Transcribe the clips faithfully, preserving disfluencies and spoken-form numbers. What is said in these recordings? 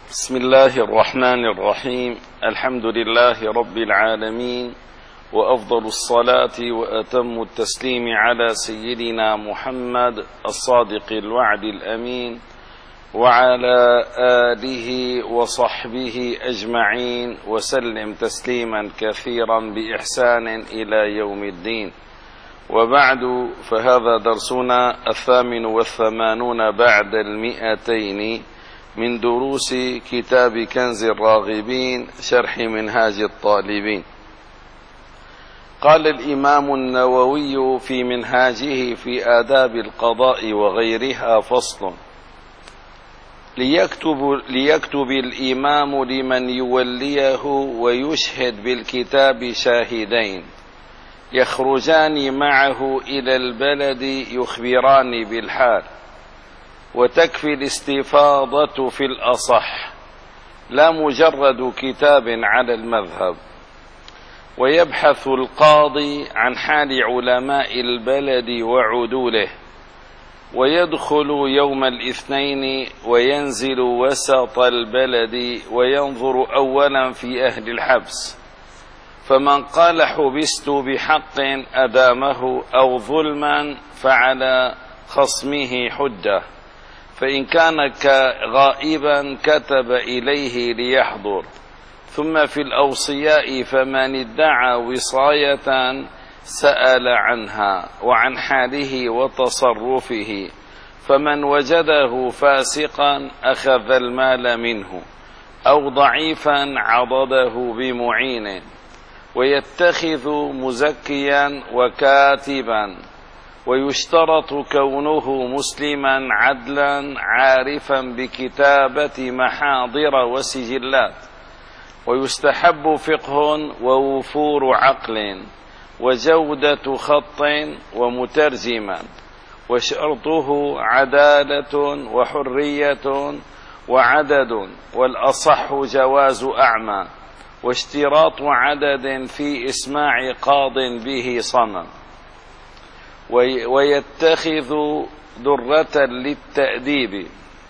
بسم الله الرحمن الرحيم. الحمد لله رب العالمين، وأفضل الصلاة وأتم التسليم على سيدنا محمد الصادق الوعد الأمين، وعلى آله وصحبه أجمعين، وسلم تسليما كثيرا بإحسان إلى يوم الدين. وبعد، فهذا درسنا الثامن والثمانون بعد المئتين من دروس كتاب كنز الراغبين شرح منهاج الطالبين. قال الإمام النووي في منهاجه في آداب القضاء وغيرها: فصل: ليكتب, ليكتب الإمام لمن يوليه ويشهد بالكتاب شاهدين يخرجان معه إلى البلد يخبران بالحال، وتكفي الاستفاضة في الأصح، لا مجرد كتاب على المذهب. ويبحث القاضي عن حال علماء البلد وعدوله، ويدخل يوم الاثنين وينزل وسط البلد، وينظر أولا في أهل الحبس، فمن قال حبست بحق أدامه، أو ظلما فعلى خصمه حجة، فإن كان غائبا كتب إليه ليحضر. ثم في الأوصياء فمن ادعى وصاية سأل عنها وعن حاله وتصرفه، فمن وجده فاسقا أخذ المال منه، أو ضعيفا عضده بمعين. ويتخذ مزكيا وكاتبا، ويشترط كونه مسلما عدلا عارفا بكتابة محاضر وسجلات. ويستحب فقه ووفور عقل وجودة خط ومترجما، وشرطه عدالة وحرية وعدد، والأصح جواز أعمى، واشتراط عدد في إسماع قاض به صمم. ويتخذ درة للتأديب،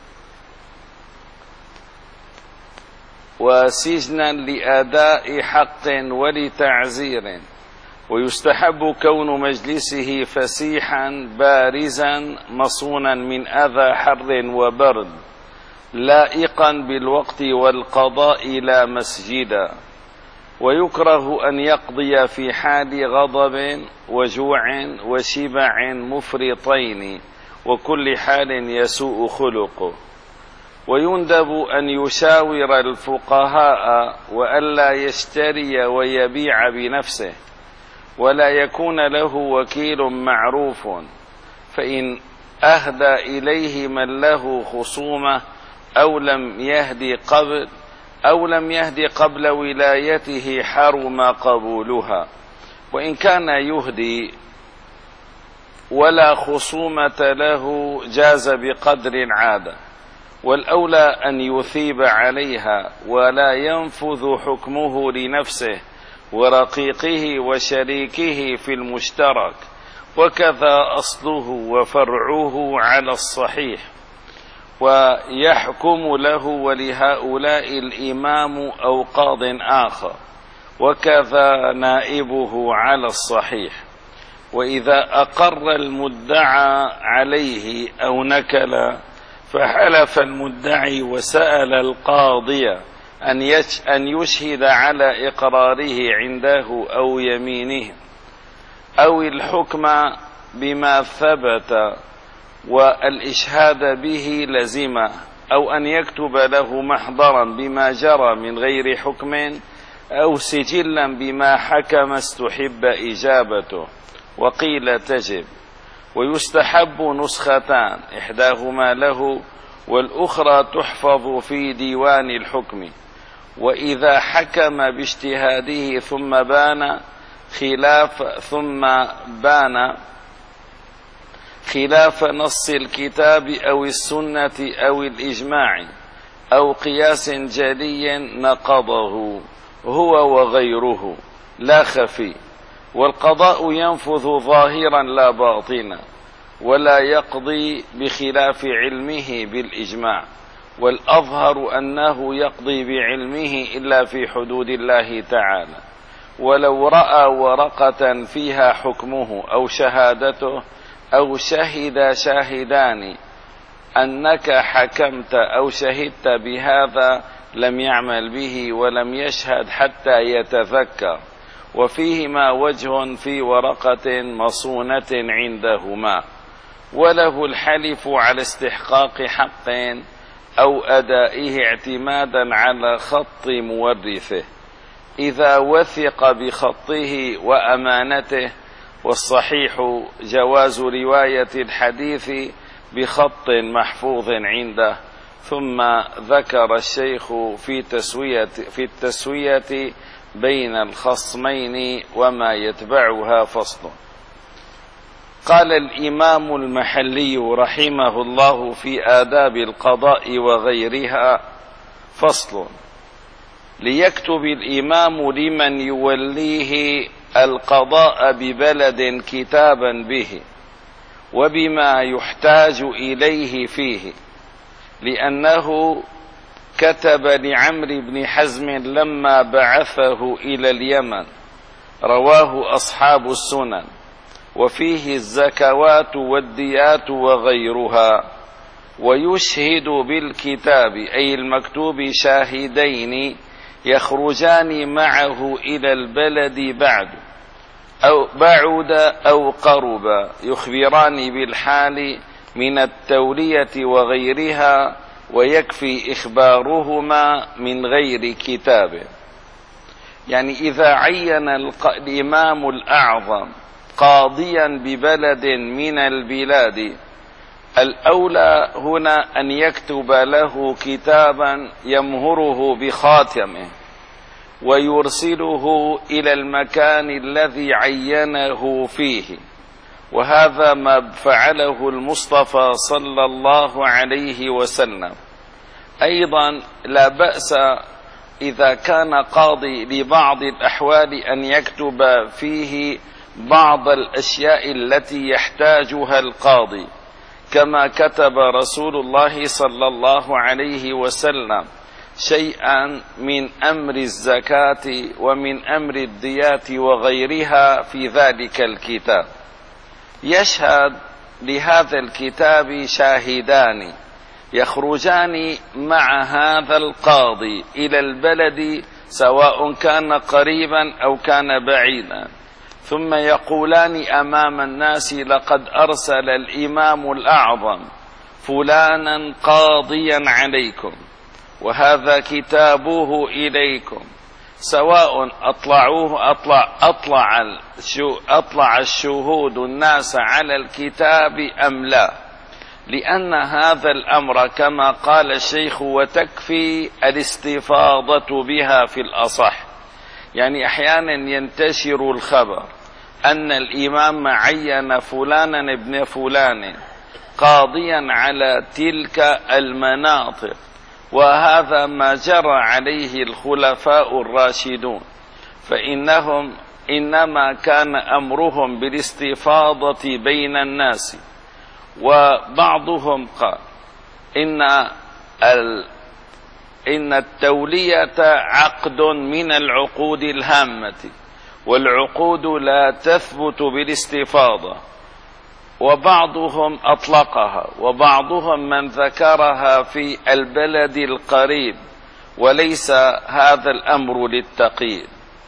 وسجنا لأداء حق ولتعزير. ويستحب كون مجلسه فسيحا بارزا مصونا من أذى حر وبرد، لائقا بالوقت والقضاء لا مسجدا. ويكره أن يقضي في حال غضب وجوع وشبع مفرطين، وكل حال يسوء خلقه. ويندب أن يشاور الفقهاء، وألا يشتري ويبيع بنفسه، ولا يكون له وكيل معروف، فإن أهدى إليه من له خصومة أو لم يهدي قبل أو لم يهدي قبل ولايته حرم قبولها. وإن كان يهدي ولا خصومة له جاز بقدر عادة، والأولى أن يثيب عليها، ولا ينفذ حكمه لنفسه ورقيقه وشريكه في المشترك، وكذا أصله وفرعه على الصحيح. ويحكم له ولهؤلاء الإمام أو قاض آخر، وكذا نائبه على الصحيح. وإذا أقر المدعى عليه أو نكل، فحلف المدعي وسأل القاضي أن يشهد على إقراره عنده أو يمينه، أو الحكم بما ثبت والإشهاد به لزمه، أو أن يكتب له محضرا بما جرى من غير حكم، أو سجلا بما حكم استحب إجابته، وقيل تجب. ويستحب نسختان، إحداهما له والأخرى تحفظ في ديوان الحكم. وإذا حكم باجتهاده ثم بان خلاف ثم بان خلاف نص الكتاب أو السنة أو الإجماع أو قياس جلي، نقضه هو وغيره لا خفي. والقضاء ينفذ ظاهرا لا باطنا، ولا يقضي بخلاف علمه بالإجماع، والأظهر أنه يقضي بعلمه إلا في حدود الله تعالى. ولو رأى ورقة فيها حكمه أو شهادته أو شهد شاهدان أنك حكمت أو شهدت بهذا لم يعمل به ولم يشهد حتى يتذكر، وفيهما وجه في ورقة مصونة عندهما، وله الحلف على استحقاق حق أو أدائه اعتمادا على خط مورثه إذا وثق بخطه وأمانته، والصحيح جواز رواية الحديث بخط محفوظ عنده. ثم ذكر الشيخ في تسوية في التسوية بين الخصمين وما يتبعها فصل. قال الإمام المحلي رحمه الله في آداب القضاء وغيرها: فصل: ليكتب الإمام لمن يوليه القضاء ببلد كتابا به وبما يحتاج إليه فيه، لأنه كتب لعمرو بن حزم لما بعثه إلى اليمن، رواه أصحاب السنن، وفيه الزكوات والديات وغيرها. ويشهد بالكتاب أي المكتوب شاهدين يخرجان معه إلى البلد بعد أو بعد أو قرب، يخبران بالحال من التولية وغيرها، ويكفي إخبارهما من غير كتاب. يعني إذا عين الإمام الأعظم قاضيا ببلد من البلاد، الأولى هنا أن يكتب له كتابا يمهره بخاتمه ويرسله إلى المكان الذي عينه فيه، وهذا ما فعله المصطفى صلى الله عليه وسلم. أيضا لا بأس إذا كان قاضي لبعض الأحوال أن يكتب فيه بعض الأشياء التي يحتاجها القاضي، كما كتب رسول الله صلى الله عليه وسلم شيئا من أمر الزكاة ومن أمر الديات وغيرها في ذلك الكتاب. يشهد لهذا الكتاب شاهدان يخرجان مع هذا القاضي إلى البلد، سواء كان قريبا أو كان بعيدا، ثم يقولان أمام الناس: لقد أرسل الإمام الأعظم فلانا قاضيا عليكم، وهذا كتابه إليكم، سواء أطلعوه أطلع, أطلع, أطلع الشهود الناس على الكتاب أم لا، لأن هذا الأمر كما قال الشيخ وتكفي الاستفاضة بها في الأصح. يعني أحيانا ينتشر الخبر أن الإمام عين فلانا ابن فلان قاضيا على تلك المناطق، وهذا ما جرى عليه الخلفاء الراشدون، فإنهم إنما كان أمرهم بالاستفاضة بين الناس. وبعضهم قال إن ال إن التولية عقد من العقود الهامة، والعقود لا تثبت بالاستفاضة، وبعضهم أطلقها، وبعضهم من ذكرها في البلد القريب، وليس هذا الأمر للتقييد،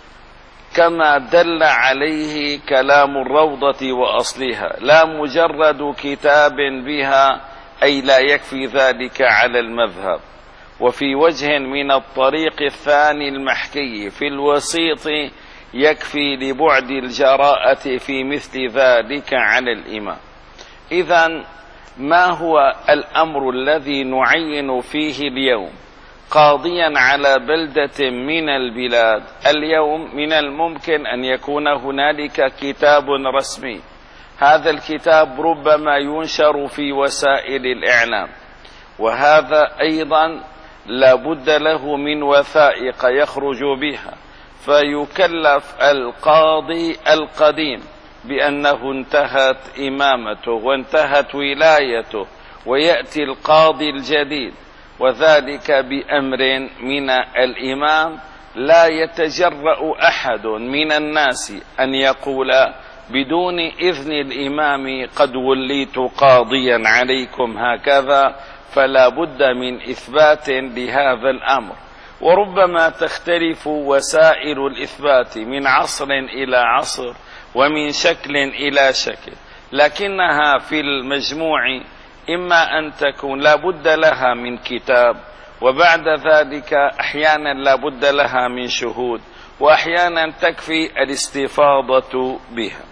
كما دل عليه كلام الروضة وأصلها: لا مجرد كتاب بها، أي لا يكفي ذلك على المذهب. وفي وجه من الطريق الثاني المحكي في الوسيط يكفي لبعد الجراءة في مثل ذلك على الإمام. إذن ما هو الأمر الذي نعين فيه اليوم قاضيا على بلدة من البلاد؟ اليوم من الممكن أن يكون هنالك كتاب رسمي، هذا الكتاب ربما ينشر في وسائل الإعلام، وهذا أيضا لا بد له من وثائق يخرج بها، فيكلف القاضي القديم بأنه انتهت إمامته وانتهت ولايته، ويأتي القاضي الجديد وذلك بأمر من الإمام لا يتجرأ أحد من الناس أن يقول بدون إذن الإمام قد وليت قاضيا عليكم هكذا، فلا بد من إثبات لهذا الأمر. وربما تختلف وسائل الإثبات من عصر إلى عصر ومن شكل إلى شكل، لكنها في المجموع إما أن تكون لا بد لها من كتاب، وبعد ذلك أحيانا لا بد لها من شهود، وأحيانا تكفي الاستفاضة بها.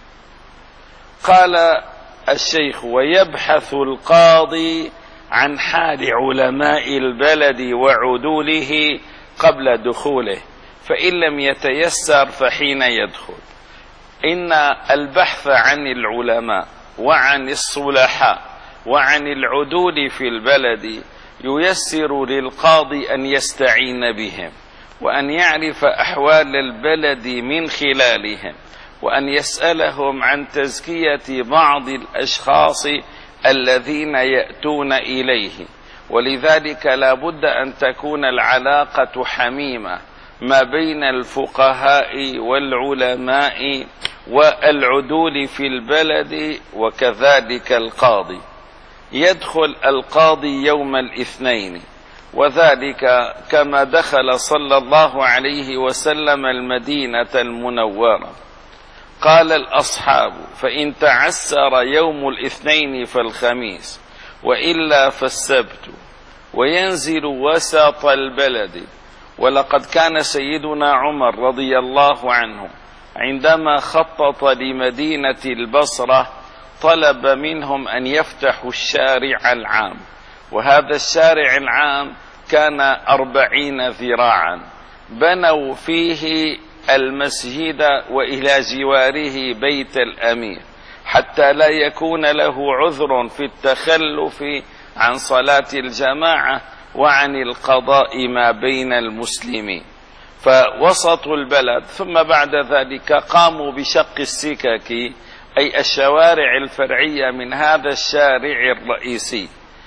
قال الشيخ: ويبحث القاضي عن حال علماء البلد وعدوله قبل دخوله، فإن لم يتيسر فحين يدخل. إن البحث عن العلماء وعن الصلحاء وعن العدول في البلد ييسر للقاضي أن يستعين بهم، وأن يعرف أحوال البلد من خلالهم، وأن يسألهم عن تزكية بعض الأشخاص الذين يأتون إليه. ولذلك لا بد أن تكون العلاقة حميمة ما بين الفقهاء والعلماء والعدول في البلد، وكذلك القاضي. يدخل القاضي يوم الاثنين، وذلك كما دخل صلى الله عليه وسلم المدينة المنورة. قال الأصحاب: فإن تعسر يوم الاثنين فالخميس، وإلا فالسبت. وينزل وسط البلد. ولقد كان سيدنا عمر رضي الله عنه عندما خطط لمدينة البصرة طلب منهم أن يفتحوا الشارع العام، وهذا الشارع العام كان أربعين ذراعا، بنوا فيه المسجد وإلى جواره بيت الأمير، حتى لا يكون له عذر في التخلف عن صلاة الجماعة وعن القضاء ما بين المسلمين. فوسطوا البلد، ثم بعد ذلك قاموا بشق السكك، أي الشوارع الفرعية من هذا الشارع الرئيسي.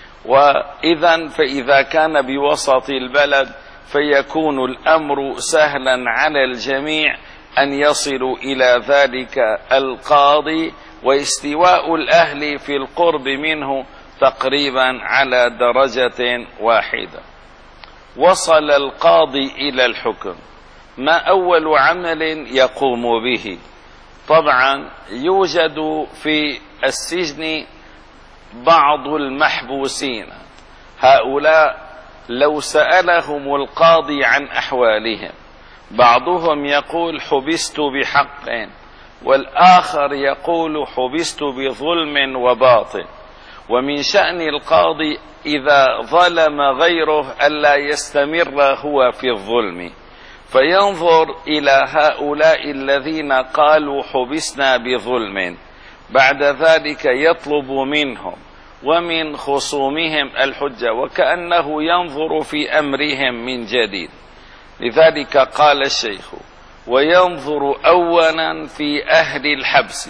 وإذا فإذا كان بوسط البلد فيكون الأمر سهلا على الجميع أن يصلوا إلى ذلك القاضي، واستواء الأهل في القرب منه تقريبا على درجة واحدة. وصل القاضي إلى الحكم، ما أول عمل يقوم به؟ طبعا يوجد في السجن بعض المحبوسين، هؤلاء لو سألهم القاضي عن أحوالهم، بعضهم يقول حبست بحق، والآخر يقول حبست بظلم وباطل. ومن شأن القاضي إذا ظلم غيره ألا يستمر هو في الظلم، فينظر إلى هؤلاء الذين قالوا حبسنا بظلم، بعد ذلك يطلب منهم ومن خصومهم الحجة، وكأنه ينظر في أمرهم من جديد. لذلك قال الشيخ: وينظر أولا في أهل الحبس،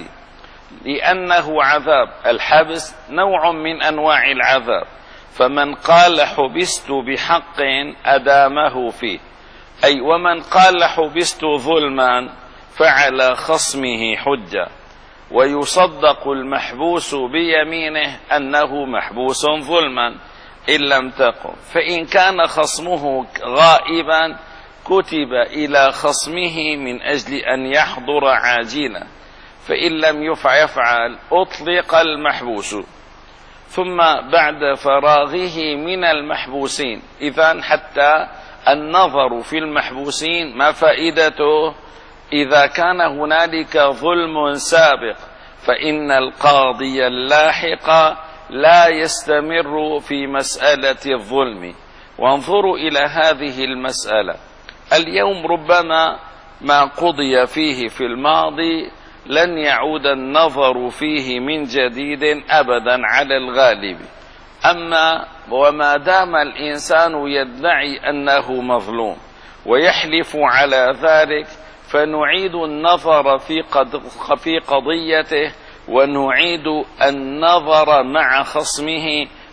لأنه عذاب. الحبس نوع من أنواع العذاب، فمن قال حبست بحق أدامه فيه، أي ومن قال حبست ظلما فعلى خصمه حجة، ويصدق المحبوس بيمينه أنه محبوس ظلما إن لم تقم. فإن كان خصمه غائبا كتب إلى خصمه من أجل أن يحضر عاجلا، فإن لم يفعل أطلق المحبوس. ثم بعد فراغه من المحبوسين، إذن حتى النظر في المحبوسين ما فائدته؟ إذا كان هنالك ظلم سابق فإن القاضي اللاحق لا يستمر في مسألة الظلم. وانظروا إلى هذه المسألة اليوم، ربما ما قضي فيه في الماضي لن يعود النظر فيه من جديد أبدا على الغالب. أما وما دام الإنسان يدعي أنه مظلوم ويحلف على ذلك، فنعيد النظر في قضيته، ونعيد النظر مع خصمه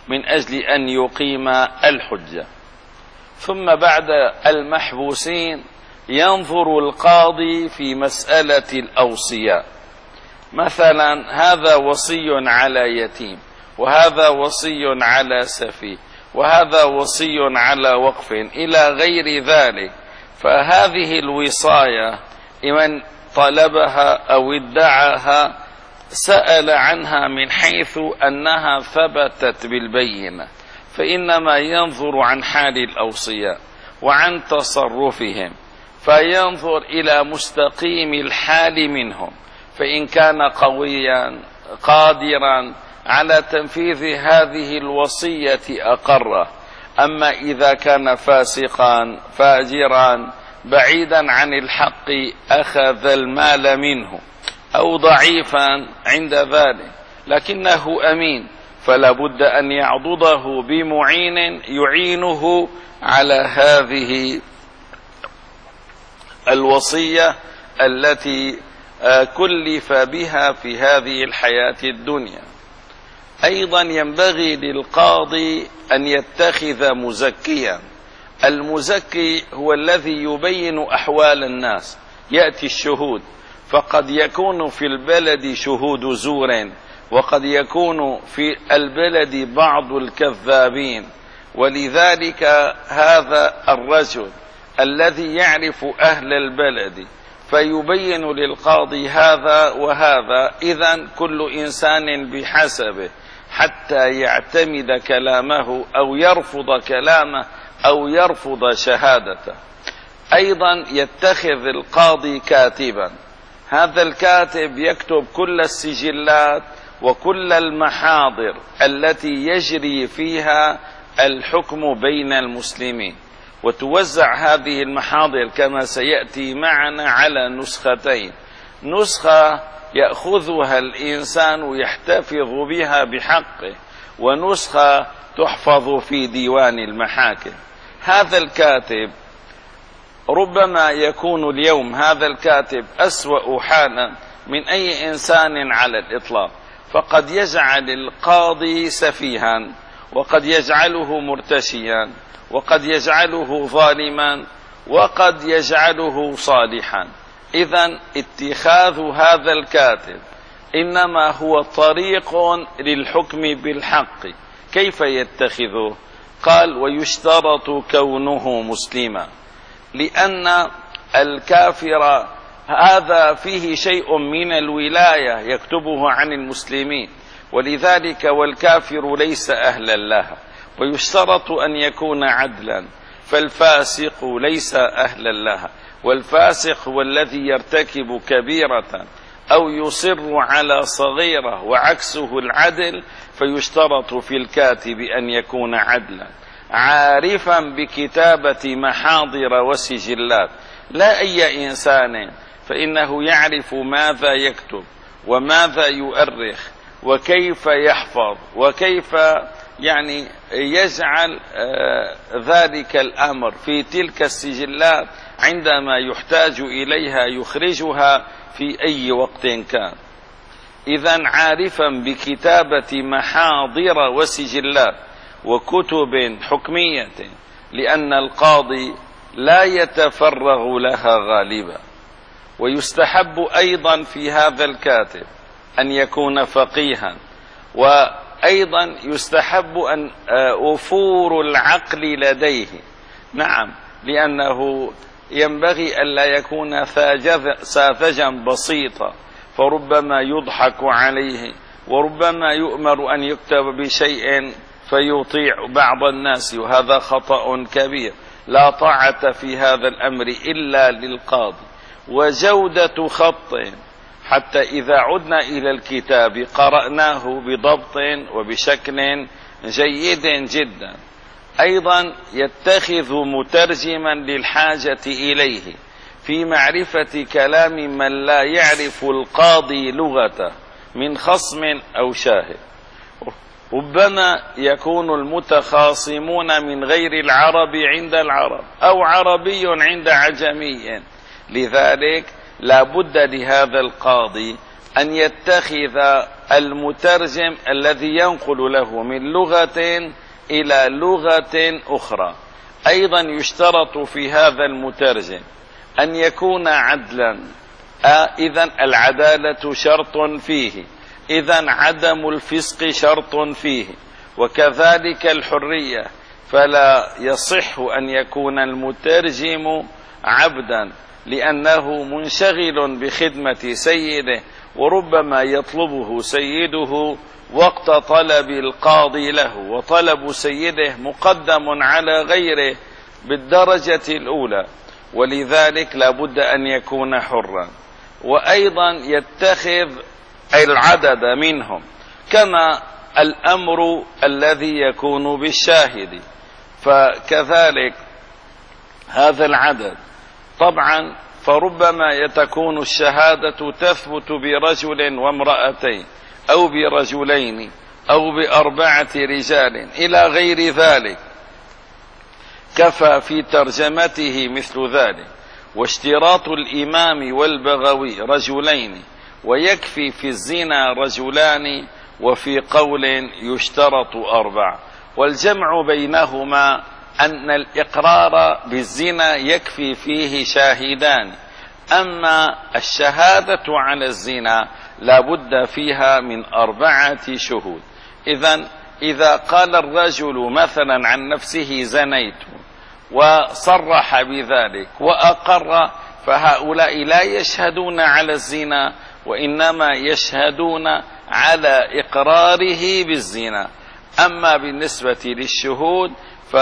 من أجل أن يقيم الحجة. ثم بعد المحبوسين ينظر القاضي في مسألة الأوصياء، مثلا هذا وصي على يتيم، وهذا وصي على سفيه، وهذا وصي على وقف إلى غير ذلك. فهذه الوصاية من طلبها أو ادعاها سأل عنها من حيث أنها ثبتت بالبينة، فإنما ينظر عن حال الأوصياء وعن تصرفهم، فينظر إلى مستقيم الحال منهم، فإن كان قويا قادرا على تنفيذ هذه الوصية أقره. أما إذا كان فاسقا فاجرا بعيدا عن الحق أخذ المال منه، أو ضعيفا عند ذلك لكنه أمين، فلا بد أن يعضده بمعين يعينه على هذه الوصية التي كلف بها في هذه الحياة الدنيا. أيضا ينبغي للقاضي أن يتخذ مزكيا. المزكي هو الذي يبين أحوال الناس، يأتي الشهود، فقد يكون في البلد شهود زور، وقد يكون في البلد بعض الكذابين، ولذلك هذا الرجل الذي يعرف أهل البلد فيبين للقاضي هذا وهذا، إذن كل إنسان بحسبه، حتى يعتمد كلامه أو يرفض كلامه أو يرفض شهادته. أيضا يتخذ القاضي كاتبا، هذا الكاتب يكتب كل السجلات وكل المحاضر التي يجري فيها الحكم بين المسلمين، وتوزع هذه المحاضر كما سيأتي معنا على نسختين، نسخة يأخذها الإنسان ويحتفظ بها بحقه، ونسخة تحفظ في ديوان المحاكم. هذا الكاتب ربما يكون اليوم هذا الكاتب أسوأ حالا من أي إنسان على الإطلاق، فقد يجعل القاضي سفيها، وقد يجعله مرتشيا، وقد يجعله ظالما، وقد يجعله صالحا. إذن اتخاذ هذا الكاتب إنما هو طريق للحكم بالحق. كيف يتخذه؟ قال: ويشترط كونه مسلما، لأن الكافر هذا فيه شيء من الولاية يكتبه عن المسلمين، ولذلك والكافر ليس أهلا لها. ويشترط أن يكون عدلا، فالفاسق ليس أهلا لها، والفاسق هو الذي يرتكب كبيرة أو يصر على صغيرة وعكسه العدل، فيشترط في الكاتب أن يكون عدلا عارفا بكتابة محاضر وسجلات، لا أي إنسان، فإنه يعرف ماذا يكتب وماذا يؤرخ وكيف يحفظ وكيف يعني يجعل ذلك الأمر في تلك السجلات عندما يحتاج إليها يخرجها في أي وقت كان. إذن عارفا بكتابة محاضر وسجلات وكتب حكمية، لأن القاضي لا يتفرغ لها غالبا. ويستحب أيضا في هذا الكاتب أن يكون فقيها، وأيضا يستحب أن أفور العقل لديه، نعم، لأنه ينبغي ألا يكون ساذجا بسيطا، فربما يضحك عليه، وربما يؤمر أن يكتب بشيء فيطيع بعض الناس، وهذا خطأ كبير، لا طاعة في هذا الأمر إلا للقاضي. وجودة خط، حتى إذا عدنا إلى الكتاب قرأناه بضبط وبشكل جيد جدا. أيضا يتخذ مترجما للحاجة إليه في معرفة كلام من لا يعرف القاضي لغته من خصم أو شاهد. ربما يكون المتخاصمون من غير العرب عند العرب، أو عربي عند عجمي، لذلك لا بد لهذا القاضي أن يتخذ المترجم الذي ينقل له من لغة إلى لغة أخرى. أيضا يشترط في هذا المترجم أن يكون عدلا، إذن العدالة شرط فيه، إذن عدم الفسق شرط فيه، وكذلك الحرية، فلا يصح أن يكون المترجم عبدا لأنه منشغل بخدمة سيده، وربما يطلبه سيده وقت طلب القاضي له، وطلب سيده مقدم على غيره بالدرجة الأولى، ولذلك لا بد أن يكون حرا، وأيضا يتخذ العدد منهم، كما الأمر الذي يكون بالشاهد، فكذلك هذا العدد طبعا، فربما تكون الشهادة تثبت برجل وامرأتين أو برجلين أو بأربعة رجال إلى غير ذلك، كفى في ترجمته مثل ذلك. واشتراط الإمام والبغوي رجلين، ويكفي في الزنا رجلان، وفي قول يشترط أربع. والجمع بينهما أن الإقرار بالزنا يكفي فيه شاهدان، أما الشهادة على الزنا لا بد فيها من أربعة شهود. إذن إذا قال الرجل مثلا عن نفسه زنيت وصرح بذلك وأقر، فهؤلاء لا يشهدون على الزنا، وإنما يشهدون على إقراره بالزنا. أما بالنسبة للشهود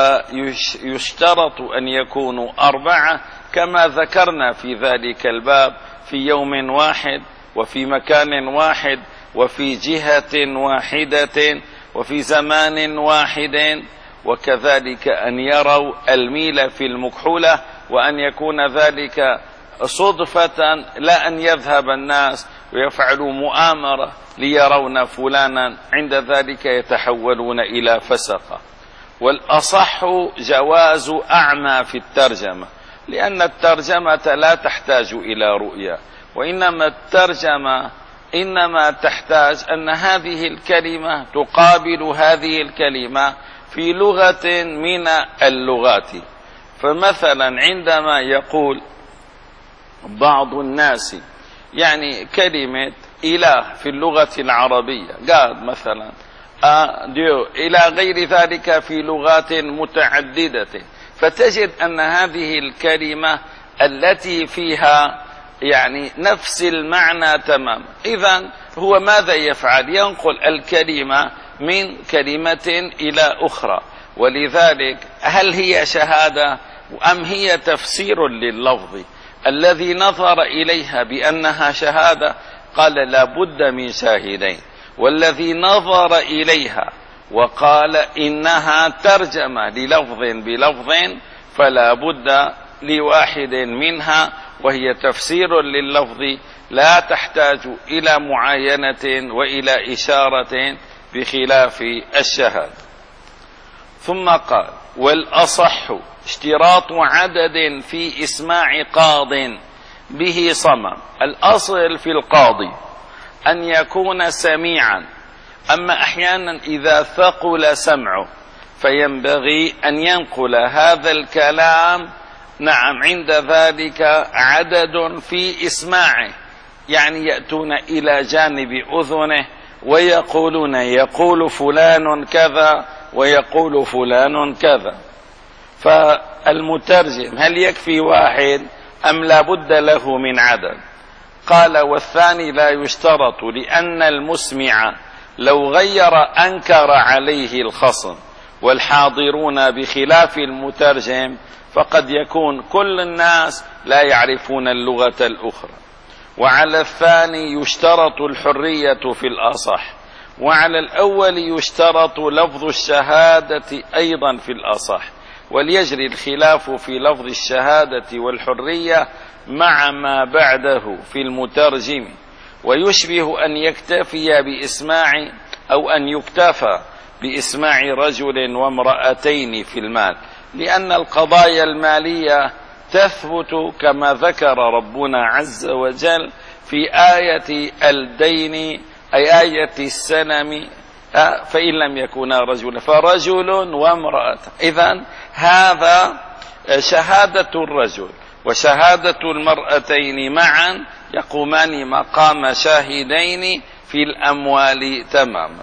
فيشترط أن يكونوا أربعة، كما ذكرنا في ذلك الباب، في يوم واحد وفي مكان واحد وفي جهة واحدة وفي زمان واحد، وكذلك أن يروا الميل في المكحولة، وأن يكون ذلك صدفة، لا أن يذهب الناس ويفعلوا مؤامرة ليرون فلانا، عند ذلك يتحولون إلى فسقة. والأصح جواز أعمى في الترجمة، لأن الترجمة لا تحتاج إلى رؤية، وإنما الترجمة إنما تحتاج أن هذه الكلمة تقابل هذه الكلمة في لغة من اللغات. فمثلا عندما يقول بعض الناس يعني كلمة إله في اللغة العربية، قال مثلا ديو إلى غير ذلك في لغات متعددة، فتجد أن هذه الكلمة التي فيها يعني نفس المعنى تمام، إذن هو ماذا يفعل؟ ينقل الكلمة من كلمة إلى أخرى. ولذلك هل هي شهادة أم هي تفسير لللفظ؟ الذي نظر إليها بأنها شهادة قال لا بد من شاهدين، والذي نظر إليها وقال إنها ترجمة للفظ بلفظ فلا بد لواحد منها، وهي تفسير لللفظ لا تحتاج إلى معاينة وإلى إشارة بخلاف الشهادة. ثم قال والأصح اشتراط عدد في إسماع قاض به صمم. الأصل في القاضي أن يكون سميعا، أما أحيانا إذا ثقل سمعه فينبغي أن ينقل هذا الكلام، نعم، عند ذلك عدد في إسماعه، يعني يأتون إلى جانب أذنه ويقولون يقول فلان كذا ويقول فلان كذا. فالمترجم هل يكفي واحد أم لا بد له من عدد؟ قال والثاني لا يشترط، لأن المسمع لو غير أنكر عليه الخصم، والحاضرون بخلاف المترجم فقد يكون كل الناس لا يعرفون اللغة الأخرى. وعلى الثاني يشترط الحرية في الأصح، وعلى الأول يشترط لفظ الشهادة أيضا في الأصح، وليجري الخلاف في لفظ الشهادة والحرية مع ما بعده في المترجم، ويشبه أن يكتفي بإسماع أو أن يكتفى بإسماع رجل وامرأتين في المال، لأن القضايا المالية تثبت كما ذكر ربنا عز وجل في آية الدين أي آية السنم فإن لم يكونا رجلا فرجل وامرأة. إذن هذا شهادة الرجل وشهادة المرأتين معا يقومان مقام شاهدين في الأموال تماما.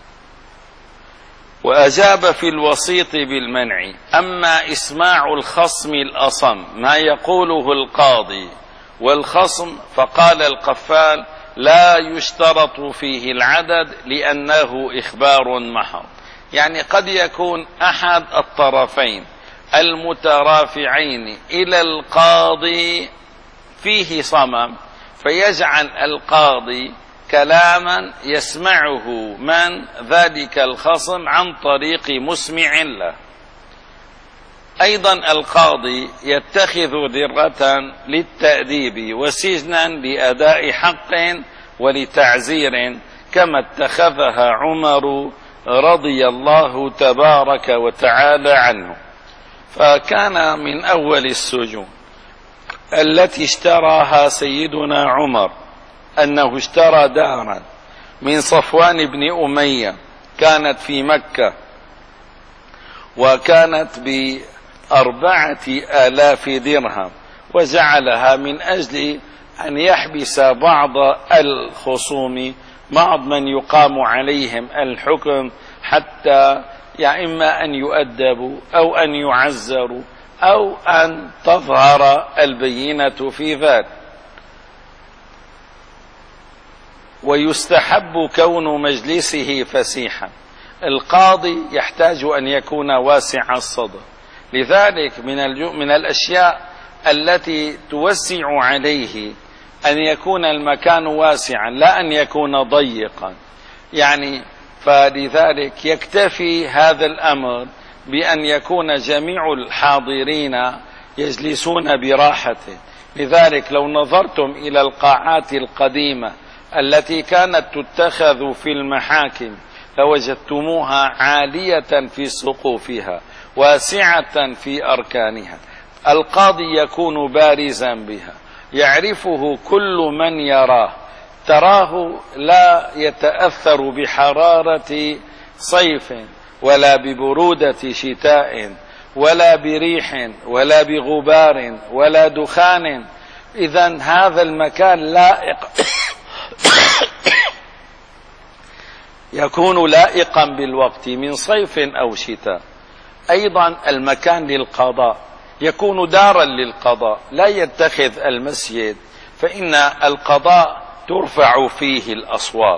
وأجاب في الوسيط بالمنع. أما إسماع الخصم الأصم ما يقوله القاضي والخصم فقال القفال لا يشترط فيه العدد لأنه إخبار محض. يعني قد يكون أحد الطرفين المترافعين إلى القاضي فيه صمم، فيجعل القاضي كلاما يسمعه من ذلك الخصم عن طريق مسمع له. أيضا القاضي يتخذ ذرة للتأديب وسجنا لأداء حق ولتعزير كما اتخذها عمر رضي الله تبارك وتعالى عنه. فكان من أول السجون التي اشتراها سيدنا عمر أنه اشترى دارا من صفوان بن أمية كانت في مكة وكانت بأربعة آلاف درهم، وجعلها من أجل أن يحبس بعض الخصوم بعض من يقام عليهم الحكم حتى يا إما أن يؤدبوا أو أن يعزروا أو أن تظهر البينة في ذلك. ويستحب كون مجلسه فسيحا. القاضي يحتاج أن يكون واسع الصدر، لذلك من من الأشياء التي توسع عليه أن يكون المكان واسعا لا أن يكون ضيقا. يعني فلذلك يكتفي هذا الأمر بأن يكون جميع الحاضرين يجلسون براحة. لذلك لو نظرتم إلى القاعات القديمة التي كانت تتخذ في المحاكم لوجدتموها عالية في سقوفها واسعة في أركانها. القاضي يكون بارزا بها يعرفه كل من يراه، تراه لا يتأثر بحرارة صيف ولا ببرودة شتاء ولا بريح ولا بغبار ولا دخان. إذن هذا المكان لائق يكون لائقا بالوقت من صيف أو شتاء. أيضا المكان للقضاء يكون دارا للقضاء، لا يتخذ المسجد، فإن القضاء ترفع فيه الأصوات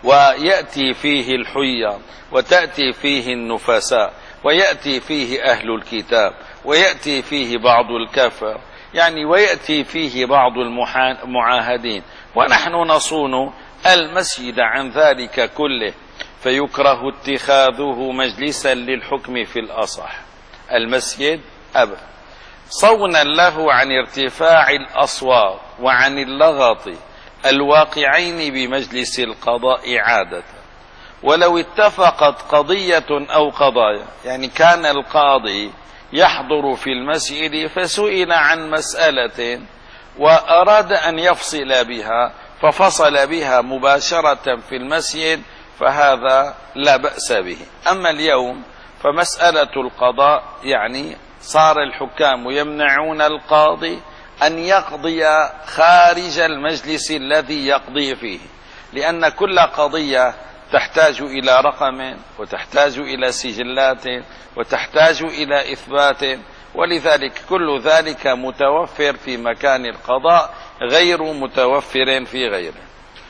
ويأتي فيه الحيض وتأتي فيه النفساء ويأتي فيه أهل الكتاب ويأتي فيه بعض الكفر، يعني ويأتي فيه بعض المعاهدين، ونحن نصون المسجد عن ذلك كله. فيكره اتخاذه مجلسا للحكم في الأصح المسجد أبدا، صونا له عن ارتفاع الأصوات وعن اللغط الواقعين بمجلس القضاء عادة. ولو اتفقت قضية أو قضايا، يعني كان القاضي يحضر في المسجد فسئل عن مسألة وأراد أن يفصل بها ففصل بها مباشرة في المسجد، فهذا لا بأس به. أما اليوم فمسألة القضاء يعني صار الحكام يمنعون القاضي أن يقضي خارج المجلس الذي يقضي فيه، لأن كل قضية تحتاج إلى رقم وتحتاج إلى سجلات وتحتاج إلى إثبات، ولذلك كل ذلك متوفر في مكان القضاء غير متوفر في غيره.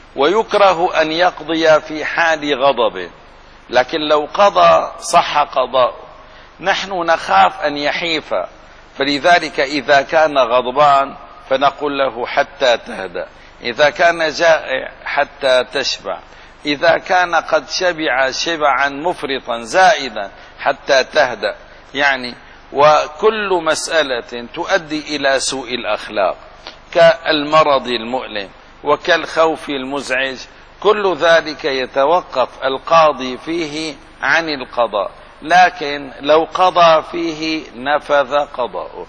ويكره أن يقضي في حال غضب، لكن لو قضى صح قضاء. نحن نخاف أن يحيف، فلذلك إذا كان غضبان فنقول له حتى تهدأ، إذا كان جائع حتى تشبع، إذا كان قد شبع شبعا مفرطا زائدا حتى تهدأ. يعني وكل مسألة تؤدي إلى سوء الأخلاق كالمرض المؤلم وكالخوف المزعج، كل ذلك يتوقف القاضي فيه عن القضاء، لكن لو قضى فيه نفذ قضاؤه.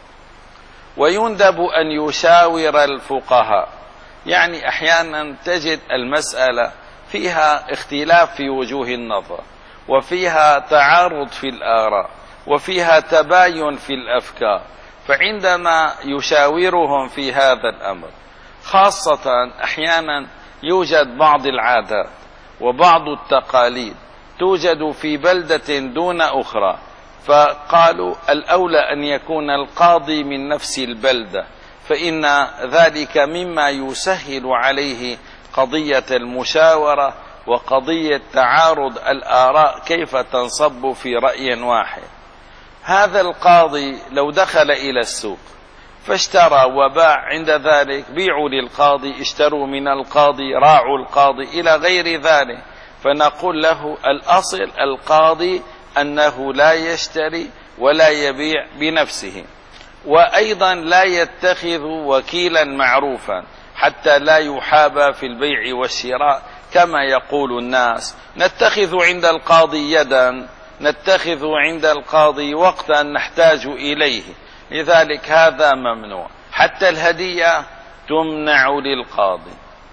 ويندب أن يشاور الفقهاء، يعني أحيانا تجد المسألة فيها اختلاف في وجوه النظر، وفيها تعارض في الآراء، وفيها تباين في الأفكار. فعندما يشاورهم في هذا الأمر، خاصة أحيانا يوجد بعض العادات وبعض التقاليد توجد في بلدة دون أخرى، فقالوا الأولى أن يكون القاضي من نفس البلدة، فإن ذلك مما يسهل عليه قضية المشاورة وقضية تعارض الآراء كيف تنصب في رأي واحد. هذا القاضي لو دخل إلى السوق فاشترى وباع، عند ذلك بيعوا للقاضي، اشتروا من القاضي، راعوا القاضي إلى غير ذلك، فنقول له الأصل القاضي أنه لا يشتري ولا يبيع بنفسه، وأيضا لا يتخذ وكيلا معروفا حتى لا يحابى في البيع والشراء كما يقول الناس، نتخذ عند القاضي يدا، نتخذ عند القاضي وقتا نحتاج إليه، لذلك هذا ممنوع. حتى الهدية تمنع للقاضي.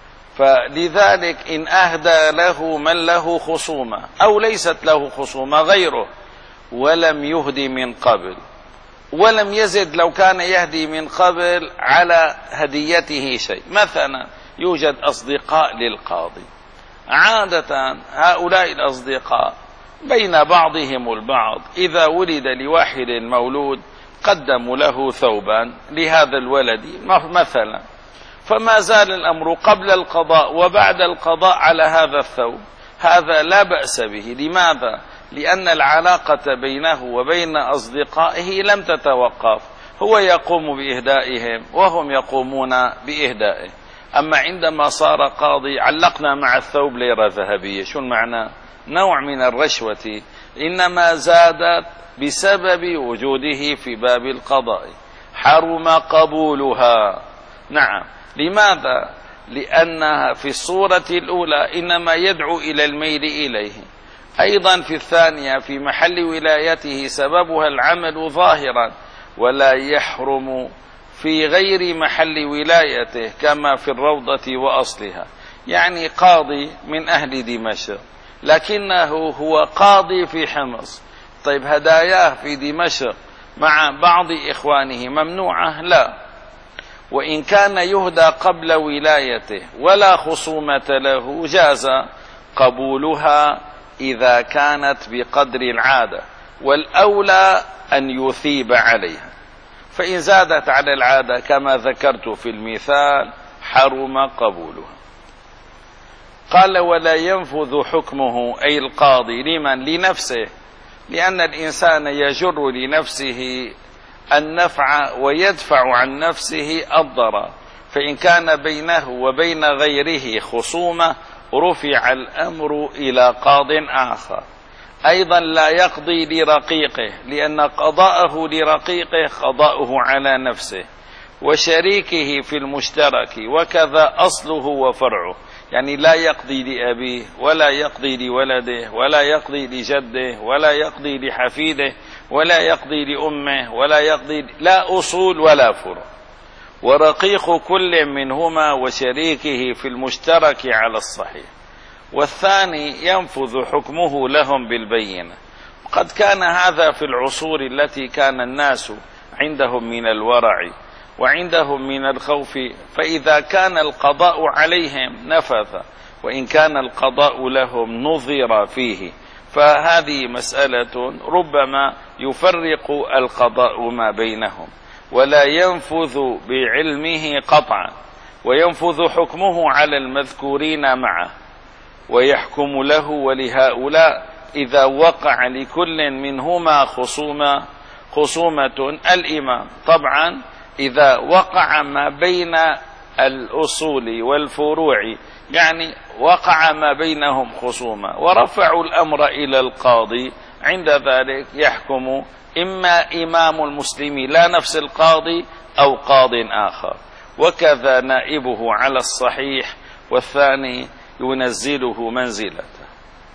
فلذلك إن أهدى له من له خصومة أو ليست له خصومة غيره ولم يهدي من قبل، ولم يزد لو كان يهدي من قبل على هديته شيء، مثلا يوجد أصدقاء للقاضي، عادة هؤلاء الأصدقاء بين بعضهم البعض إذا ولد لواحد مولود قدموا له ثوبا لهذا الولد مثلا، فما زال الأمر قبل القضاء وبعد القضاء على هذا الثوب، هذا لا بأس به. لماذا؟ لأن العلاقة بينه وبين أصدقائه لم تتوقف، هو يقوم بإهدائهم وهم يقومون بإهدائه. أما عندما صار قاضي علقنا مع الثوب ليرة ذهبية، شو المعنى؟ نوع من الرشوة، إنما زادت بسبب وجوده في باب القضاء، حرم قبولها. نعم، لماذا؟ لأنها في الصورة الأولى إنما يدعو إلى الميل إليه، أيضا في الثانية في محل ولايته سببها العمل ظاهرا، ولا يحرم في غير محل ولايته كما في الروضة وأصلها. يعني قاضي من أهل دمشق لكنه هو قاضي في حمص، طيب هداياه في دمشق مع بعض إخوانه ممنوعة؟ لا. وإن كان يهدى قبل ولايته ولا خصومة له جاز قبولها إذا كانت بقدر العادة، والأولى أن يثيب عليها، فإن زادت على العادة كما ذكرت في المثال حرم قبولها. قال ولا ينفذ حكمه أي القاضي لمن؟ لنفسه، لأن الإنسان يجر لنفسه النفع ويدفع عن نفسه الضرر، فإن كان بينه وبين غيره خصومة رفع الأمر إلى قاض آخر. أيضا لا يقضي لرقيقه، لأن قضاءه لرقيقه قضاؤه على نفسه وشريكه في المشترك، وكذا أصله وفرعه، يعني لا يقضي لأبيه ولا يقضي لولده ولا يقضي لجده ولا يقضي لحفيده ولا يقضي لأمه ولا يقضي، لا أصول ولا فروع. ورقيق كل منهما وشريكه في المشترك على الصحيح. والثاني ينفذ حكمه لهم بالبينة. قد كان هذا في العصور التي كان الناس عندهم من الورع وعندهم من الخوف، فإذا كان القضاء عليهم نفذ، وإن كان القضاء لهم نظر فيه، فهذه مسألة ربما يفرق القضاء ما بينهم، ولا ينفذ بعلمه قطعا، وينفذ حكمه على المذكورين معه، ويحكم له ولهؤلاء إذا وقع لكل منهما خصومة خصومة الإمام. طبعا إذا وقع ما بين الأصول والفروع، يعني وقع ما بينهم خصومة ورفعوا الأمر إلى القاضي، عند ذلك يحكم إما إمام المسلمين لا نفس القاضي أو قاض آخر، وكذا نائبه على الصحيح، والثاني ينزله منزلته.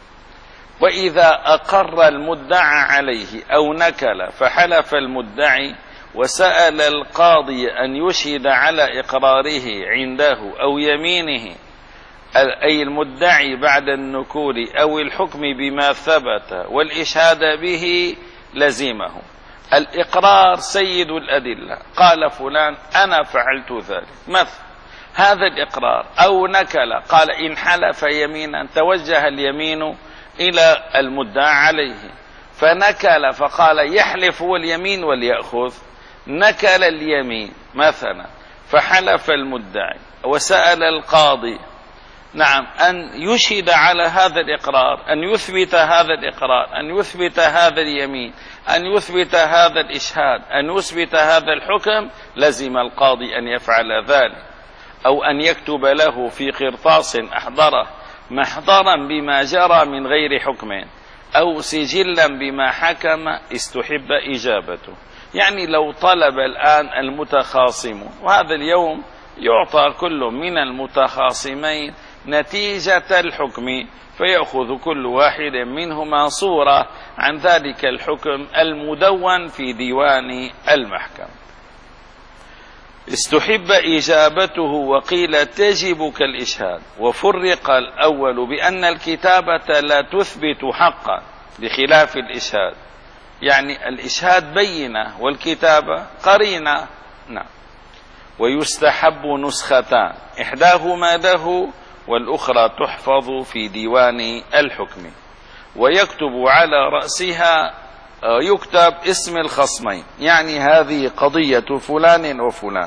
وإذا أقر المدعى عليه أو نكل فحلف المدعي وسأل القاضي أن يشهد على إقراره عنده أو يمينه أي المدعي بعد النكول أو الحكم بما ثبت والإشهاد به لزمه. الإقرار سيد الأدلة، قال فلان أنا فعلت ذلك مثل هذا الإقرار، أو نكل قال إن حلف يمينا توجه اليمين إلى المدعى عليه فنكل فقال يحلف واليمين وليأخذ، نكل اليمين مثلا فحلف المدعي وسأل القاضي نعم أن يشهد على هذا الإقرار، أن يثبت هذا الإقرار، أن يثبت هذا اليمين، أن يثبت هذا الإشهاد، أن يثبت هذا الحكم، لزم القاضي أن يفعل ذلك. أو أن يكتب له في قرطاس أحضره محضرا بما جرى من غير حكم أو سجلا بما حكم استحب إجابته. يعني لو طلب الآن المتخاصم، وهذا اليوم يعطى كل من المتخاصمين نتيجة الحكم فيأخذ كل واحد منهما صورة عن ذلك الحكم المدون في ديوان المحكمة. استحب إجابته وقيل تجب كالإشهاد، وفرق الأول بأن الكتابة لا تثبت حقا بخلاف الإشهاد، يعني الإشهاد بينة والكتابة قرينة. نعم. ويستحب نسختان إحداهما له والأخرى تحفظ في ديوان الحكم، ويكتب على رأسها يكتب اسم الخصمين، يعني هذه قضية فلان وفلان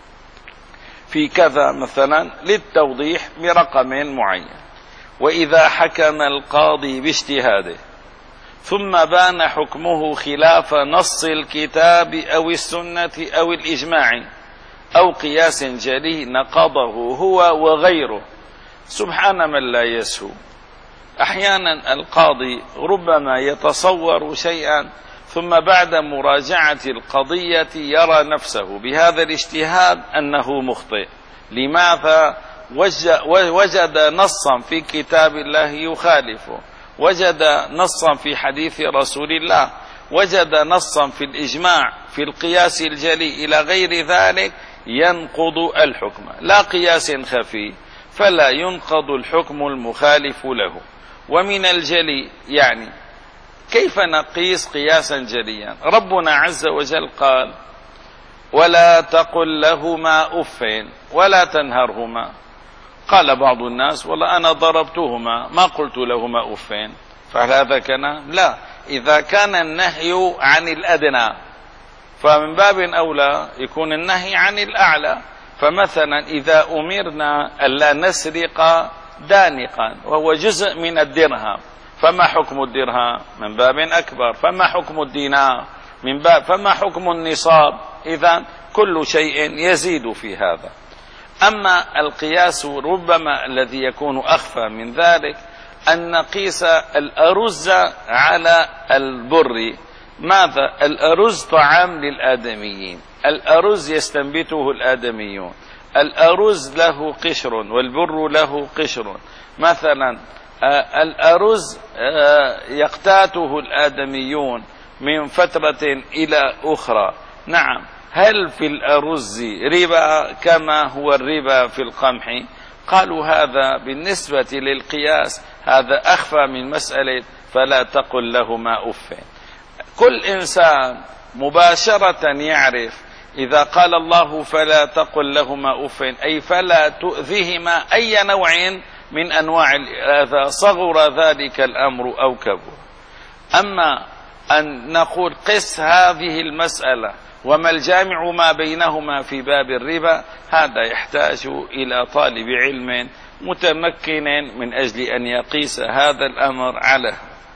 في كذا مثلا للتوضيح برقم معين. وإذا حكم القاضي باجتهاده ثم بان حكمه خلاف نص الكتاب أو السنة أو الإجماع أو قياس جلي نقضه هو وغيره. سبحان من لا يسهو. أحيانا القاضي ربما يتصور شيئا ثم بعد مراجعة القضية يرى نفسه بهذا الاجتهاد أنه مخطئ. لماذا؟ وجد نصا في كتاب الله يخالفه، وجد نصا في حديث رسول الله، وجد نصا في الإجماع في القياس الجلي إلى غير ذلك ينقض الحكم، لا قياس خفي فلا ينقض الحكم المخالف له. ومن الجلي يعني كيف نقيس قياسا جليا؟ ربنا عز وجل قال ولا تقل لهما أف ولا تنهرهما. قال بعض الناس والله أنا ضربتهما ما قلت لهما أف، فهل هذا كلام؟ لا. إذا كان النهي عن الأدنى فمن باب أولى يكون النهي عن الأعلى. فمثلا إذا أمرنا ألا نسرق دانقا وهو جزء من الدرهم فما حكم الدرهم؟ من باب أكبر. فما حكم الدينار؟ من باب. فما حكم النصاب؟ إذن كل شيء يزيد في هذا. أما القياس ربما الذي يكون أخفى من ذلك أن نقيس الأرز على البر. ماذا؟ الأرز طعام للآدميين، الأرز يستنبته الآدميون، الأرز له قشر والبر له قشر. مثلا الأرز يقتاته الآدميون من فترة إلى أخرى. نعم. هل في الأرز ربا كما هو الربا في القمح؟ قالوا هذا بالنسبة للقياس هذا أخفى من مسألة فلا تقل لهما أف. كل إنسان مباشرة يعرف إذا قال الله فلا تقل لهما أف أي فلا تؤذيهما أي نوع من أنواع الأذى، صغر ذلك الأمر أو كبر. أما أن نقول قس هذه المسألة وما الجامع ما بينهما في باب الربا، هذا يحتاج إلى طالب علم متمكن من أجل أن يقيس هذا الأمر عليه.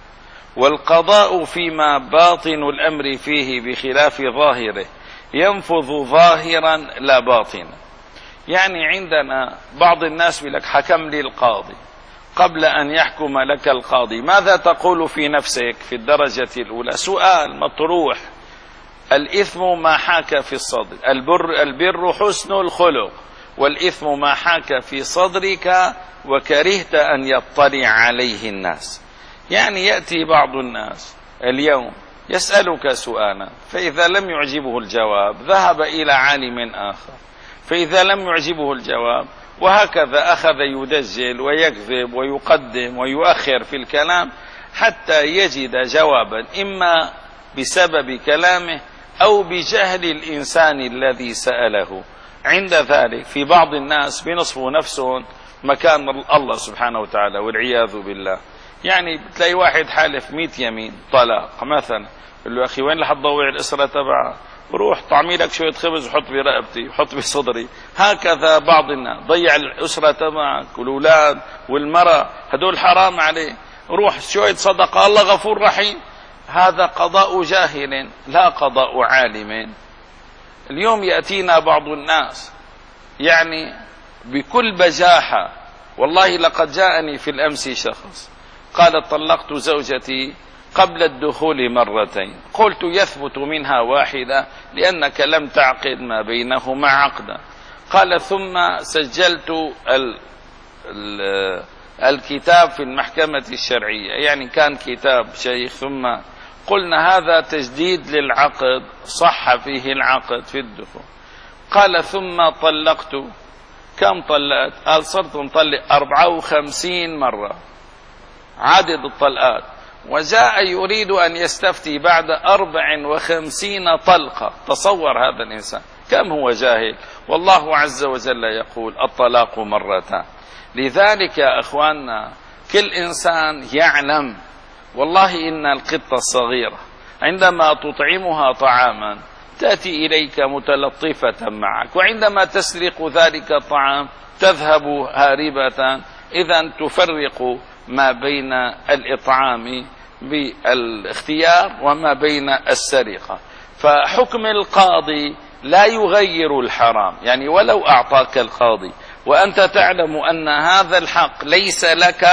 والقضاء فيما باطن الأمر فيه بخلاف ظاهره ينفذ ظاهرا لا باطنا. يعني عندنا بعض الناس يقول لك حكم لي القاضي، قبل أن يحكم لك القاضي ماذا تقول في نفسك في الدرجة الأولى؟ سؤال مطروح. الإثم ما حاك في الصدر، البر, البر حسن الخلق، والإثم ما حاك في صدرك وكرهت أن يطلع عليه الناس. يعني يأتي بعض الناس اليوم يسألك سؤالا فإذا لم يعجبه الجواب ذهب إلى عالم آخر، فإذا لم يعجبه الجواب وهكذا أخذ يدجل ويكذب ويقدم ويؤخر في الكلام حتى يجد جوابا إما بسبب كلامه أو بجهل الإنسان الذي سأله. عند ذلك في بعض الناس بنصفوا نفسهم مكان الله سبحانه وتعالى والعياذ بالله. يعني بتلاقي واحد حالف مئة يمين طلاق مثلا، يقول له أخي وين رح تضوع الأسرة تبعها؟ روح طعمي لك شوية خبز وحط برقبتي وحط بصدري. هكذا بعض الناس ضيع الأسرة تبعك والأولاد والمرأة، هدول حرام عليه، روح شوية صدقة الله غفور رحيم. هذا قضاء جاهل لا قضاء عالم. اليوم يأتينا بعض الناس يعني بكل بجاحة، والله لقد جاءني في الأمس شخص قال طلقت زوجتي قبل الدخول مرتين، قلت يثبت منها واحدة لأنك لم تعقد ما بينهما عقدا. قال ثم سجلت ال ال الكتاب في المحكمة الشرعية، يعني كان كتاب شيخ، ثم قلنا هذا تجديد للعقد صح فيه العقد في الدخول. قال ثم طلقت. كم طلقت؟ قال صرت مطلق أربعة وخمسين مرة عدد الطلقات، وجاء يريد أن يستفتي بعد أربع وخمسين طلقة. تصور هذا الإنسان كم هو جاهل. والله عز وجل يقول الطلاق مرتان. لذلك يا أخواننا كل إنسان يعلم والله إن القطة الصغيرة عندما تطعمها طعاما تأتي إليك متلطفة معك، وعندما تسرق ذلك الطعام تذهب هاربة. إذن تفرق ما بين الإطعام بالاختيار وما بين السرقة. فحكم القاضي لا يغير الحرام، يعني ولو أعطاك القاضي وأنت تعلم أن هذا الحق ليس لك،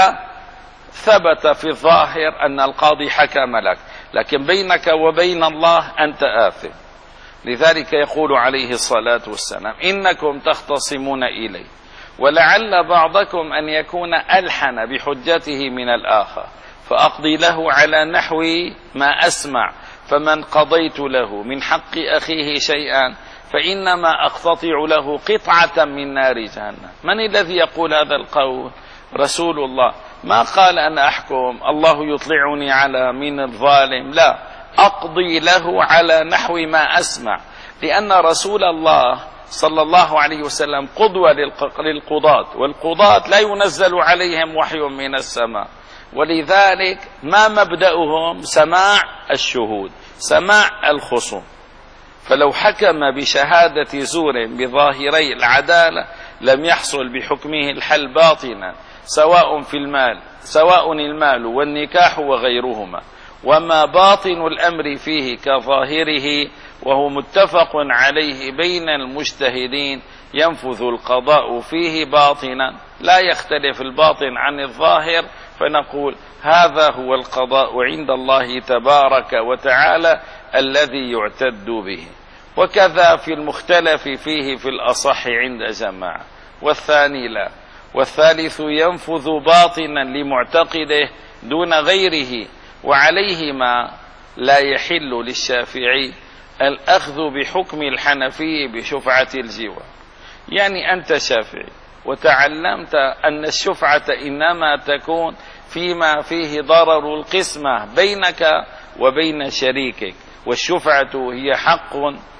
ثبت في الظاهر أن القاضي حكم لك، لكن بينك وبين الله أنت آثم. لذلك يقول عليه الصلاة والسلام إنكم تختصمون إلي ولعل بعضكم أن يكون ألحن بحجته من الآخر، فأقضي له على نحو ما أسمع، فمن قضيت له من حق أخيه شيئا فإنما أقتطع له قطعة من نار جهنم. من الذي يقول هذا القول؟ رسول الله. ما قال أنا أحكم الله يطلعني على من الظالم، لا، أقضي له على نحو ما أسمع، لأن رسول الله صلى الله عليه وسلم قدوة للقضاة، والقضاة لا ينزل عليهم وحي من السماء، ولذلك ما مبدأهم سماع الشهود، سماع الخصوم. فلو حكم بشهادة زور بظاهري العدالة لم يحصل بحكمه الحل باطنا، سواء في المال سواء المال والنكاح وغيرهما، وما باطن الأمر فيه كظاهره وهو متفق عليه بين المجتهدين ينفذ القضاء فيه باطنا، لا يختلف الباطن عن الظاهر، فنقول هذا هو القضاء عند الله تبارك وتعالى الذي يعتد به. وكذا في المختلف فيه في الأصح عند جماعة، والثاني لا، والثالث ينفذ باطنا لمعتقده دون غيره. وعليهما لا يحل للشافعي الأخذ بحكم الحنفي بشفعة الجوار. يعني أنت شافعي وتعلمت أن الشفعة إنما تكون فيما فيه ضرر القسمة بينك وبين شريكك، والشفعة هي حق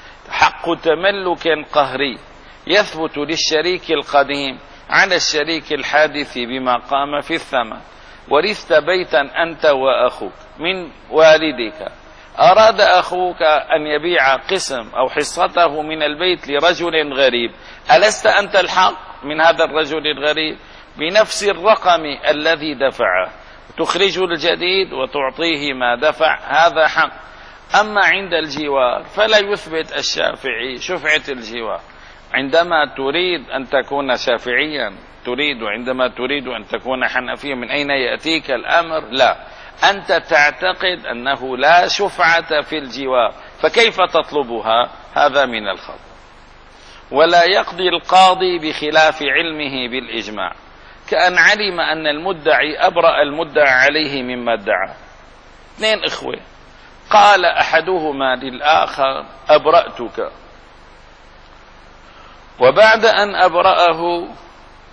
حق تملك قهري يثبت للشريك القديم على الشريك الحادث بما قام في الثمن. ورثت بيتا أنت وأخوك من والدك، أراد أخوك أن يبيع قسم أو حصته من البيت لرجل غريب، ألست أنت الحق من هذا الرجل الغريب بنفس الرقم الذي دفعه؟ تخرج الجديد وتعطيه ما دفع، هذا حق. أما عند الجوار فلا يثبت الشافعي شفعة الجوار. عندما تريد أن تكون شافعيا تريد، عندما تريد أن تكون حنفيا، من أين يأتيك الأمر؟ لا، أنت تعتقد أنه لا شفعة في الجوار، فكيف تطلبها؟ هذا من الخطأ. ولا يقضي القاضي بخلاف علمه بالإجماع، كأن علم أن المدعي أبرأ المدعى عليه مما ادعى. اثنين إخوة، قال أحدهما للآخر أبرأتك، وبعد أن أبرأه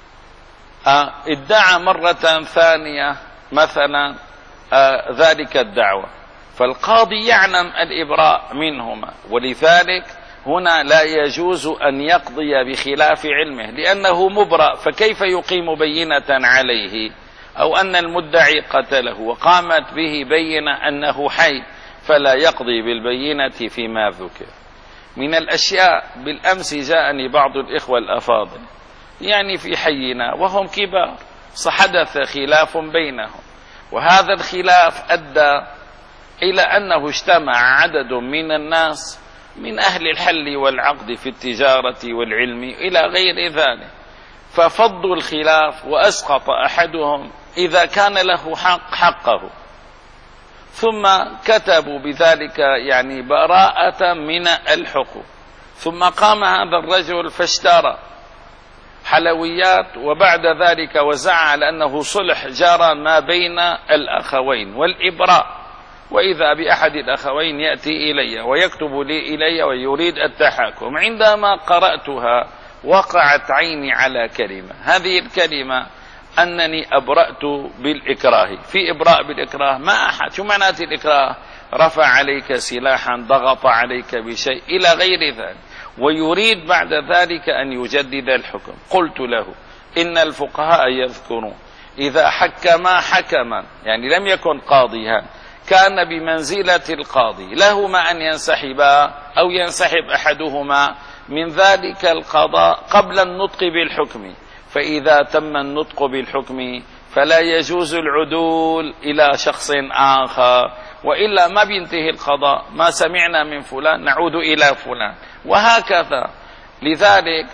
ادعى مرة ثانية مثلا ذلك الدعوة، فالقاضي يعلم الإبراء منهما، ولذلك هنا لا يجوز أن يقضي بخلاف علمه لأنه مبرأ، فكيف يقيم بينة عليه؟ أو أن المدعي قتله وقامت به بينة أنه حي، فلا يقضي بالبينة فيما ذكر. من الأشياء، بالأمس جاءني بعض الإخوة الأفاضل يعني في حينا وهم كبار، فحدث خلاف بينهم، وهذا الخلاف أدى إلى أنه اجتمع عدد من الناس من أهل الحل والعقد في التجارة والعلم إلى غير ذلك، ففضوا الخلاف وأسقط أحدهم إذا كان له حق حقه، ثم كتبوا بذلك يعني براءة من الحقوق، ثم قام هذا الرجل فاشترى حلويات وبعد ذلك وزع على أنه صلح جرى ما بين الأخوين والإبراء، وإذا بأحد الأخوين يأتي إلي ويكتب لي إلي ويريد التحاكم. عندما قرأتها وقعت عيني على كلمة، هذه الكلمة أنني أبرأت بالإكراه. في إبراء بالإكراه ما أحد، شو معنات الإكراه؟ رفع عليك سلاحا، ضغط عليك بشيء إلى غير ذلك، ويريد بعد ذلك أن يجدد الحكم. قلت له إن الفقهاء يذكرون إذا حكما حكما، يعني لم يكن قاضيا، كان بمنزلة القاضي، لهما أن ينسحبا أو ينسحب أحدهما من ذلك القضاء قبل النطق بالحكم، فإذا تم النطق بالحكم فلا يجوز العدول إلى شخص آخر، وإلا ما بينتهي القضاء، ما سمعنا من فلان نعود إلى فلان، وهكذا. لذلك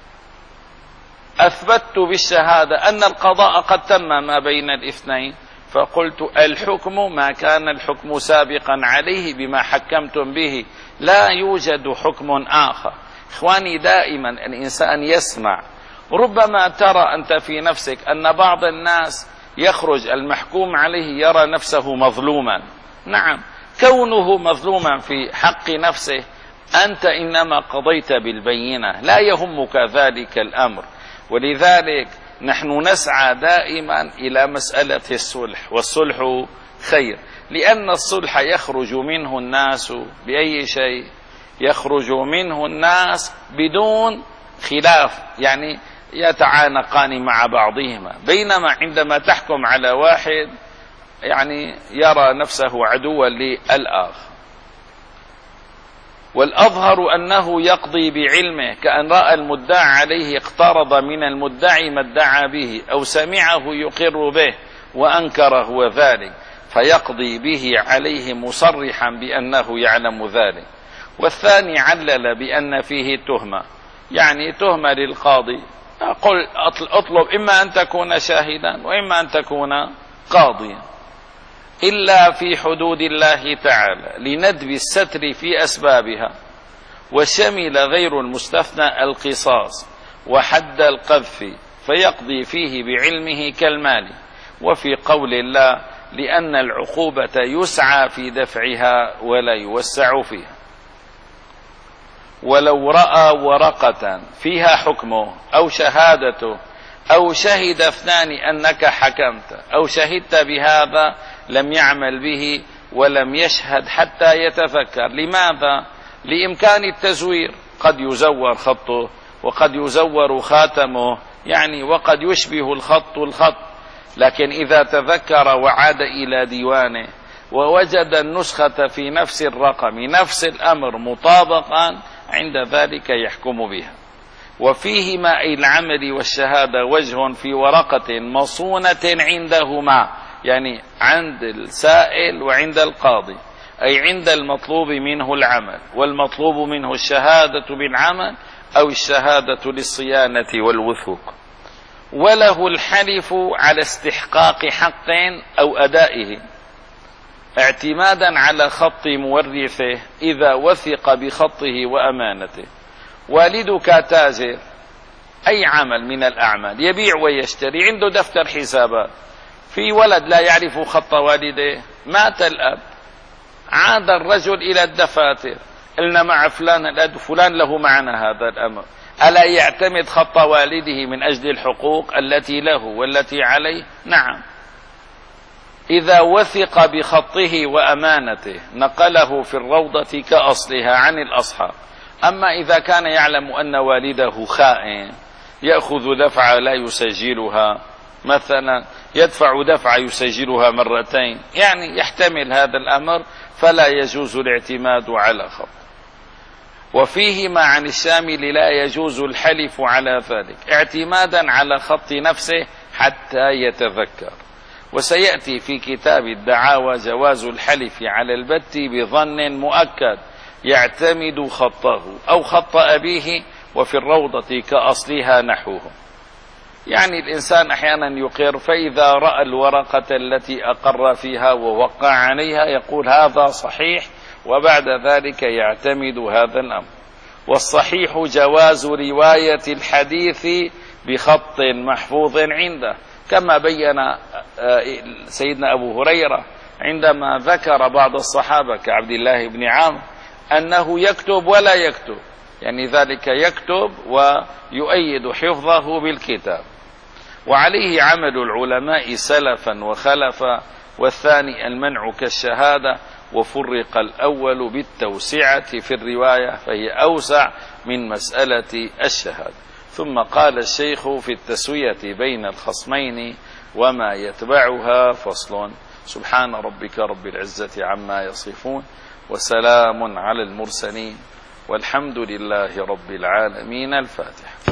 أثبتت بالشهادة أن القضاء قد تم ما بين الاثنين، فقلت الحكم ما كان الحكم سابقا عليه بما حكمتم به، لا يوجد حكم آخر. إخواني، دائما الإنسان يسمع، ربما ترى أنت في نفسك أن بعض الناس يخرج المحكوم عليه يرى نفسه مظلوما، نعم، كونه مظلوما في حق نفسه أنت إنما قضيت بالبينة، لا يهمك ذلك الأمر. ولذلك نحن نسعى دائما إلى مسألة الصلح، والصلح خير، لأن الصلح يخرج منه الناس بأي شيء؟ يخرج منه الناس بدون خلاف، يعني يتعانقان مع بعضهما، بينما عندما تحكم على واحد يعني يرى نفسه عدوا للآخر. والأظهر أنه يقضي بعلمه، كأن رأى المدعى عليه اقترض من المدعي ما ادعى به أو سمعه يقر به وأنكر هو ذلك، فيقضي به عليه مصرحا بأنه يعلم ذلك. والثاني علل بأن فيه تهمة، يعني تهمة للقاضي، قل اطلب إما أن تكون شاهدا وإما أن تكون قاضيا، إلا في حدود الله تعالى لندب الستر في أسبابها، وشمل غير المستثنى القصاص وحد القذف، فيقضي فيه بعلمه كالمال. وفي قول الله لأن العقوبة يسعى في دفعها ولا يوسع فيها. ولو رأى ورقة فيها حكمه أو شهادته أو شهد اثنان أنك حكمت أو شهدت بهذا لم يعمل به ولم يشهد حتى يتفكر. لماذا؟ لإمكان التزوير، قد يزور خطه وقد يزور خاتمه، يعني وقد يشبه الخط الخط، لكن إذا تذكر وعاد إلى ديوانه ووجد النسخة في نفس الرقم نفس الأمر مطابقا، عند ذلك يحكم بها. وفيهما أي العمل والشهادة وجه في ورقة مصونة عندهما، يعني عند السائل وعند القاضي، أي عند المطلوب منه العمل، والمطلوب منه الشهادة بالعمل أو الشهادة للصيانة والوثوق. وله الحلف على استحقاق حق أو أدائه اعتمادا على خط مورثه إذا وثق بخطه وأمانته. والدك تاجر، أي عمل من الأعمال، يبيع ويشتري، عنده دفتر حسابات، في ولد لا يعرف خط والده، مات الأب، عاد الرجل إلى الدفاتر، قلنا مع فلان الأد فلان له معنا هذا الأمر، ألا يعتمد خط والده من أجل الحقوق التي له والتي عليه؟ نعم. إذا وثق بخطه وأمانته نقله في الروضة كأصلها عن الأصحاب. أما إذا كان يعلم أن والده خائن يأخذ دفعة لا يسجلها، مثلا يدفع دفعة يسجلها مرتين، يعني يحتمل هذا الأمر، فلا يجوز الاعتماد على خط. وفيهما عن الشامل لا يجوز الحلف على ذلك اعتمادا على خط نفسه حتى يتذكر. وسيأتي في كتاب الدعاوى جواز الحلف على البت بظن مؤكد يعتمد خطه أو خط أبيه وفي الروضة كأصلها نحوه. يعني الإنسان أحيانا يقر، فإذا رأى الورقة التي أقر فيها ووقع عليها يقول هذا صحيح، وبعد ذلك يعتمد هذا الأمر. والصحيح جواز رواية الحديث بخط محفوظ عنده، كما بين سيدنا أبو هريرة عندما ذكر بعض الصحابة كعبد الله بن عمرو أنه يكتب ولا يكتب، يعني ذلك يكتب ويؤيد حفظه بالكتاب. وعليه عمل العلماء سلفا وخلفا، والثاني المنع كالشهادة، وفرق الأول بالتوسعة في الرواية فهي أوسع من مسألة الشهادة. ثم قال الشيخ في التسوية بين الخصمين وما يتبعها فصل. سبحان ربك رب العزة عما يصفون، وسلام على المرسلين، والحمد لله رب العالمين. الفاتحة.